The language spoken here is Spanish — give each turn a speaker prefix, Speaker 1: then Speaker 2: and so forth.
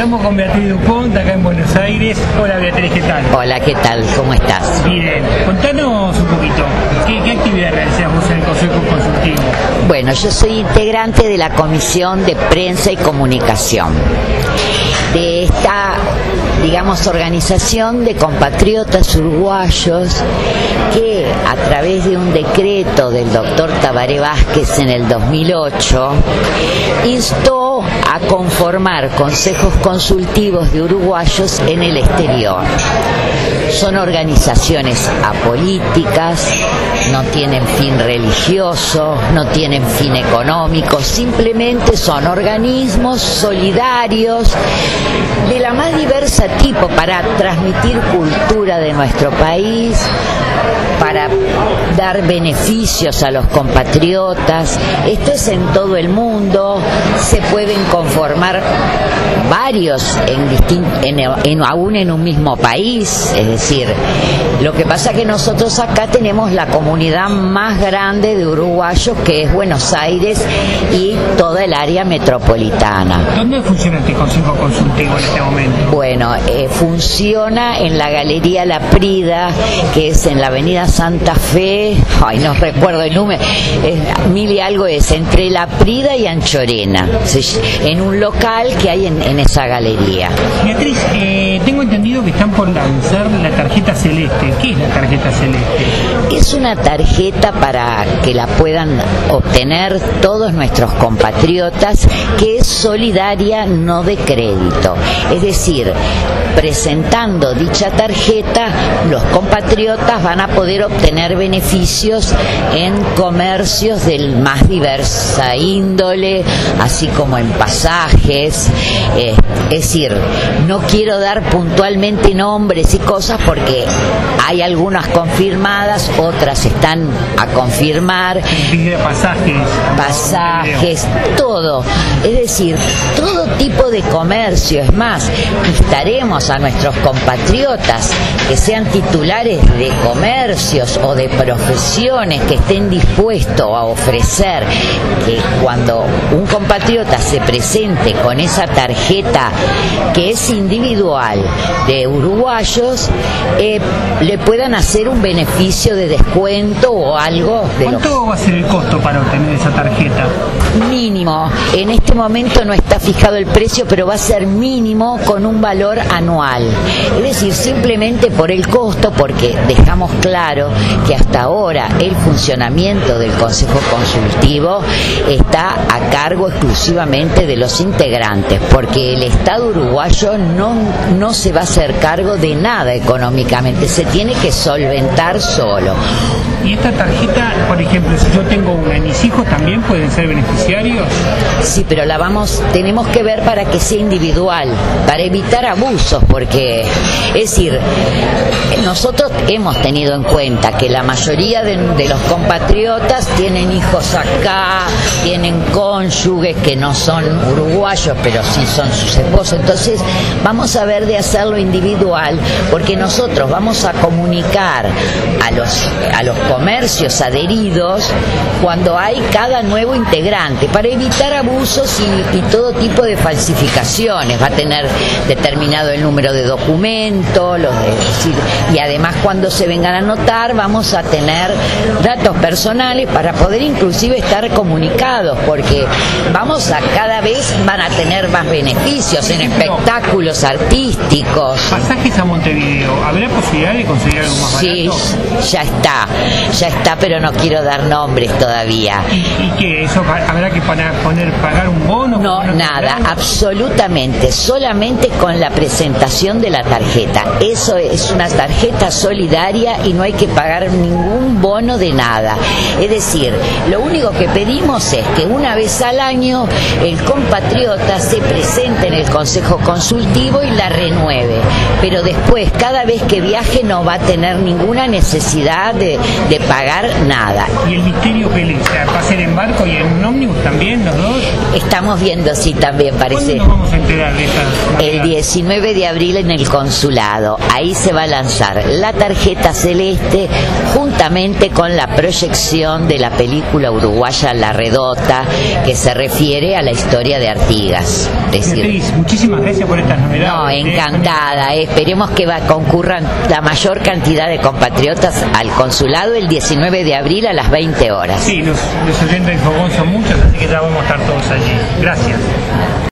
Speaker 1: Estamos con Beatriz Dupont, acá en Buenos Aires. Hola Beatriz, ¿qué tal?
Speaker 2: Hola, ¿qué tal? ¿Cómo estás?
Speaker 1: Bien, contanos un poquito, ¿qué actividad realizamos en el Consejo Consultivo?
Speaker 2: Bueno, yo soy integrante de la Comisión de Prensa y Comunicación de esta, digamos, organización de compatriotas uruguayos que a través de un decreto del doctor Tabaré Vázquez en el 2008 instó a conformar consejos consultivos de uruguayos en el exterior. Son organizaciones apolíticas, no tienen fin religioso, no tienen fin económico, simplemente son organismos solidarios de la más diversa tipo para transmitir cultura de nuestro país, para dar beneficios a los compatriotas. Esto es en todo el mundo, se pueden conformar varios aún en un mismo país, es decir, lo que pasa que nosotros acá tenemos la comunidad más grande de uruguayos, que es Buenos Aires y toda el área metropolitana.
Speaker 1: ¿Dónde funciona este Consejo Consultivo en este momento?
Speaker 2: Bueno, funciona en la Galería La Prida, que es en la avenida Santa Fe, no recuerdo el número, mil y algo es, entre La Prida y Anchorena, en un local que hay en esa galería.
Speaker 1: Beatriz, tengo entendido que están por lanzar la tarjeta celeste. ¿Qué es la tarjeta celeste?
Speaker 2: Es una tarjeta para que la puedan obtener todos nuestros compatriotas, que es solidaria, no de crédito. Es decir, presentando dicha tarjeta, los compatriotas van a poder obtener beneficios en comercios del más diversa índole, así como en pasajes. Es decir, no quiero dar puntualmente nombres y cosas porque hay algunas confirmadas, otras están a confirmar. Pasajes, todo. Es decir, todo tipo de comercio. Es más, instaremos a nuestros compatriotas que sean titulares de comercios o de profesiones que estén dispuestos a ofrecer que cuando un compatriota se presente con esa tarjeta que es individual de uruguayos, le puedan hacer un beneficio de descuento o algo.
Speaker 1: ¿Cuánto va a ser el costo para obtener esa tarjeta?
Speaker 2: Mínimo. En este momento no está fijado el precio, pero va a ser mínimo con un valor anual. Es decir, simplemente por el costo, porque dejamos claro que hasta ahora el funcionamiento del Consejo Consultivo está a cargo exclusivamente de los integrantes, porque el Estado uruguayo no se va a hacer cargo de nada económicamente, se tiene que solventar solo.
Speaker 1: ¿Y esta tarjeta, por ejemplo, si yo tengo una, mis hijos también pueden ser beneficiarios?
Speaker 2: Sí, pero tenemos que ver para que sea individual, para evitar abusos, porque, es decir, nosotros hemos tenido en cuenta que la mayoría de los compatriotas tienen hijos acá, tienen cónyuges que no son uruguayos, pero sí son sus esposos. Entonces, vamos a ver de hacerlo individual, porque nosotros vamos a comunicar a los comercios adheridos cuando hay cada nuevo integrante, para evitar abusos y todo tipo de falsificaciones. Va a tener determinado el número de documento, y además cuando se vengan a anotar vamos a tener datos personales para poder inclusive estar comunicados, porque cada vez van a tener más beneficios en espectáculos artísticos.
Speaker 1: Pasajes a Montevideo, ¿habrá posibilidad de conseguir algo más barato?
Speaker 2: Sí, ya está, pero no quiero dar nombres todavía.
Speaker 1: ¿Y qué? ¿Eso habrá que pagar un bono?
Speaker 2: No, nada, absolutamente, solamente con la presentación de la tarjeta. Eso es una tarjeta solidaria y no hay que pagar ningún bono de nada. Es decir, lo único que pedimos es que una vez al año el compatriota se presente en el Consejo Consultivo y la renueve, pero después cada vez que viaje no va a tener ninguna necesidad de pagar nada.
Speaker 1: ¿Y el misterio que va a ser en barco y en un ómnibus también, los dos?
Speaker 2: Estamos viendo, sí, también parece.
Speaker 1: ¿Cuándo nos vamos a enterar de esta?
Speaker 2: El 19 19 de abril en el consulado. Ahí se va a lanzar la tarjeta celeste juntamente con la proyección de la película uruguaya La Redota, que se refiere a la historia de Artigas.
Speaker 1: Beatriz, muchísimas gracias por estas novedades.
Speaker 2: No, encantada. Esperemos que concurran la mayor cantidad de compatriotas al consulado el 19 de abril a las 20 horas.
Speaker 1: Sí, los oyentes de Fogón son muchos, así que ya vamos a estar todos allí. Gracias.